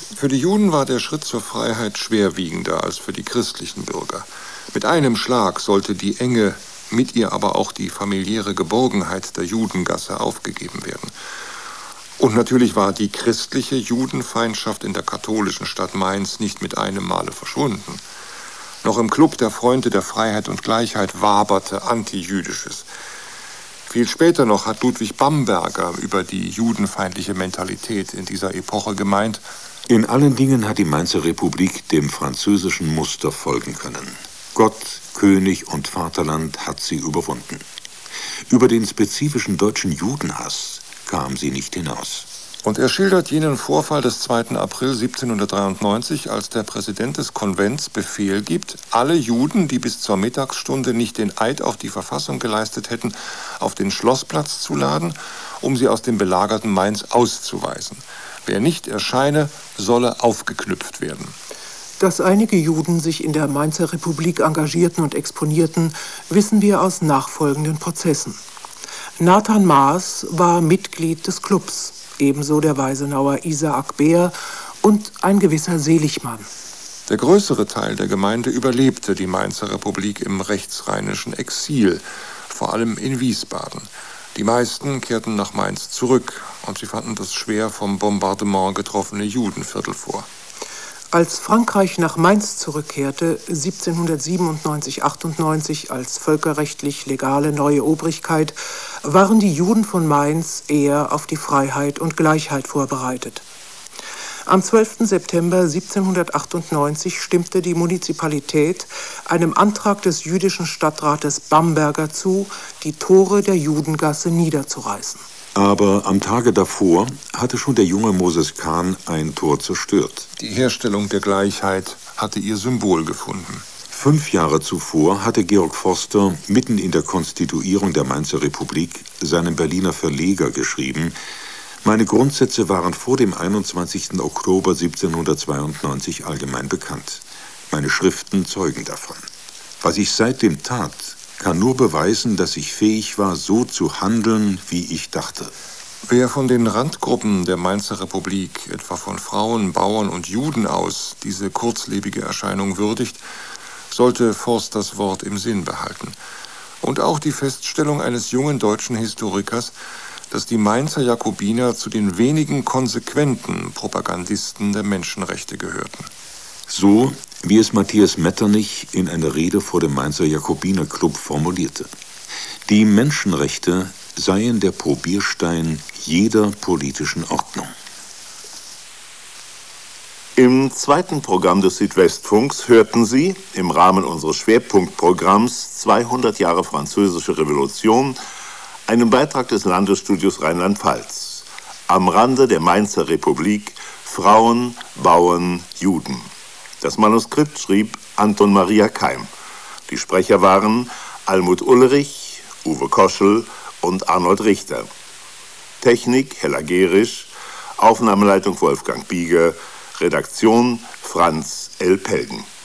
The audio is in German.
Für die Juden war der Schritt zur Freiheit schwerwiegender als für die christlichen Bürger. Mit einem Schlag sollte die Enge, mit ihr aber auch die familiäre Geborgenheit der Judengasse aufgegeben werden. Und natürlich war die christliche Judenfeindschaft in der katholischen Stadt Mainz nicht mit einem Male verschwunden. Noch im Club der Freunde der Freiheit und Gleichheit waberte Antijüdisches. Viel später noch hat Ludwig Bamberger über die judenfeindliche Mentalität in dieser Epoche gemeint: In allen Dingen hat die Mainzer Republik dem französischen Muster folgen können. Gott, König und Vaterland hat sie überwunden. Über den spezifischen deutschen Judenhass kam sie nicht hinaus. Und er schildert jenen Vorfall des 2. April 1793, als der Präsident des Konvents Befehl gibt, alle Juden, die bis zur Mittagsstunde nicht den Eid auf die Verfassung geleistet hätten, auf den Schlossplatz zu laden, um sie aus dem belagerten Mainz auszuweisen. Wer nicht erscheine, solle aufgeknüpft werden. Dass einige Juden sich in der Mainzer Republik engagierten und exponierten, wissen wir aus nachfolgenden Prozessen. Nathan Maas war Mitglied des Clubs, ebenso der Weisenauer Isaak Beer und ein gewisser Seligmann. Der größere Teil der Gemeinde überlebte die Mainzer Republik im rechtsrheinischen Exil, vor allem in Wiesbaden. Die meisten kehrten nach Mainz zurück und sie fanden das schwer vom Bombardement getroffene Judenviertel vor. Als Frankreich nach Mainz zurückkehrte, 1797/98 als völkerrechtlich legale neue Obrigkeit, waren die Juden von Mainz eher auf die Freiheit und Gleichheit vorbereitet. Am 12. September 1798 stimmte die Munizipalität einem Antrag des jüdischen Stadtrates Bamberger zu, die Tore der Judengasse niederzureißen. Aber am Tage davor hatte schon der junge Moses Kahn ein Tor zerstört. Die Herstellung der Gleichheit hatte ihr Symbol gefunden. 5 Jahre zuvor hatte Georg Forster mitten in der Konstituierung der Mainzer Republik seinem Berliner Verleger geschrieben: Meine Grundsätze waren vor dem 21. Oktober 1792 allgemein bekannt. Meine Schriften zeugen davon. Was ich seitdem tat, kann nur beweisen, dass ich fähig war, so zu handeln, wie ich dachte. Wer von den Randgruppen der Mainzer Republik, etwa von Frauen, Bauern und Juden aus, diese kurzlebige Erscheinung würdigt, sollte Forsters Wort im Sinn behalten. Und auch die Feststellung eines jungen deutschen Historikers, dass die Mainzer Jakobiner zu den wenigen konsequenten Propagandisten der Menschenrechte gehörten. So wie es Matthias Metternich in einer Rede vor dem Mainzer Jakobinerclub formulierte: Die Menschenrechte seien der Probierstein jeder politischen Ordnung. Im zweiten Programm des Südwestfunks hörten Sie im Rahmen unseres Schwerpunktprogramms 200 Jahre Französische Revolution einen Beitrag des Landesstudios Rheinland-Pfalz. Am Rande der Mainzer Republik: Frauen, Bauern, Juden. Das Manuskript schrieb Anton Maria Keim. Die Sprecher waren Almut Ulrich, Uwe Koschel und Arnold Richter. Technik Hella Gerisch, Aufnahmeleitung Wolfgang Bieger, Redaktion Franz L. Pelgen.